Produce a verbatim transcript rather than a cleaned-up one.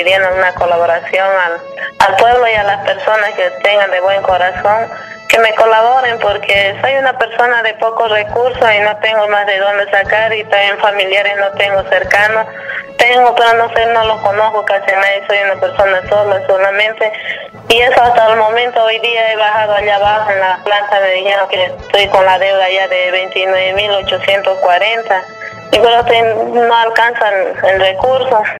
pidiendo una colaboración al, al pueblo y a las personas que tengan de buen corazón, que me colaboren, porque soy una persona de pocos recursos y no tengo más de dónde sacar, y también familiares no tengo cercanos. Tengo, pero no sé, no los conozco casi nadie, soy una persona sola solamente. Y eso hasta el momento. Hoy día he bajado allá abajo en la planta, me dijeron que estoy con la deuda ya de veintinueve mil ochocientos cuarenta, y pero no alcanzan el recurso.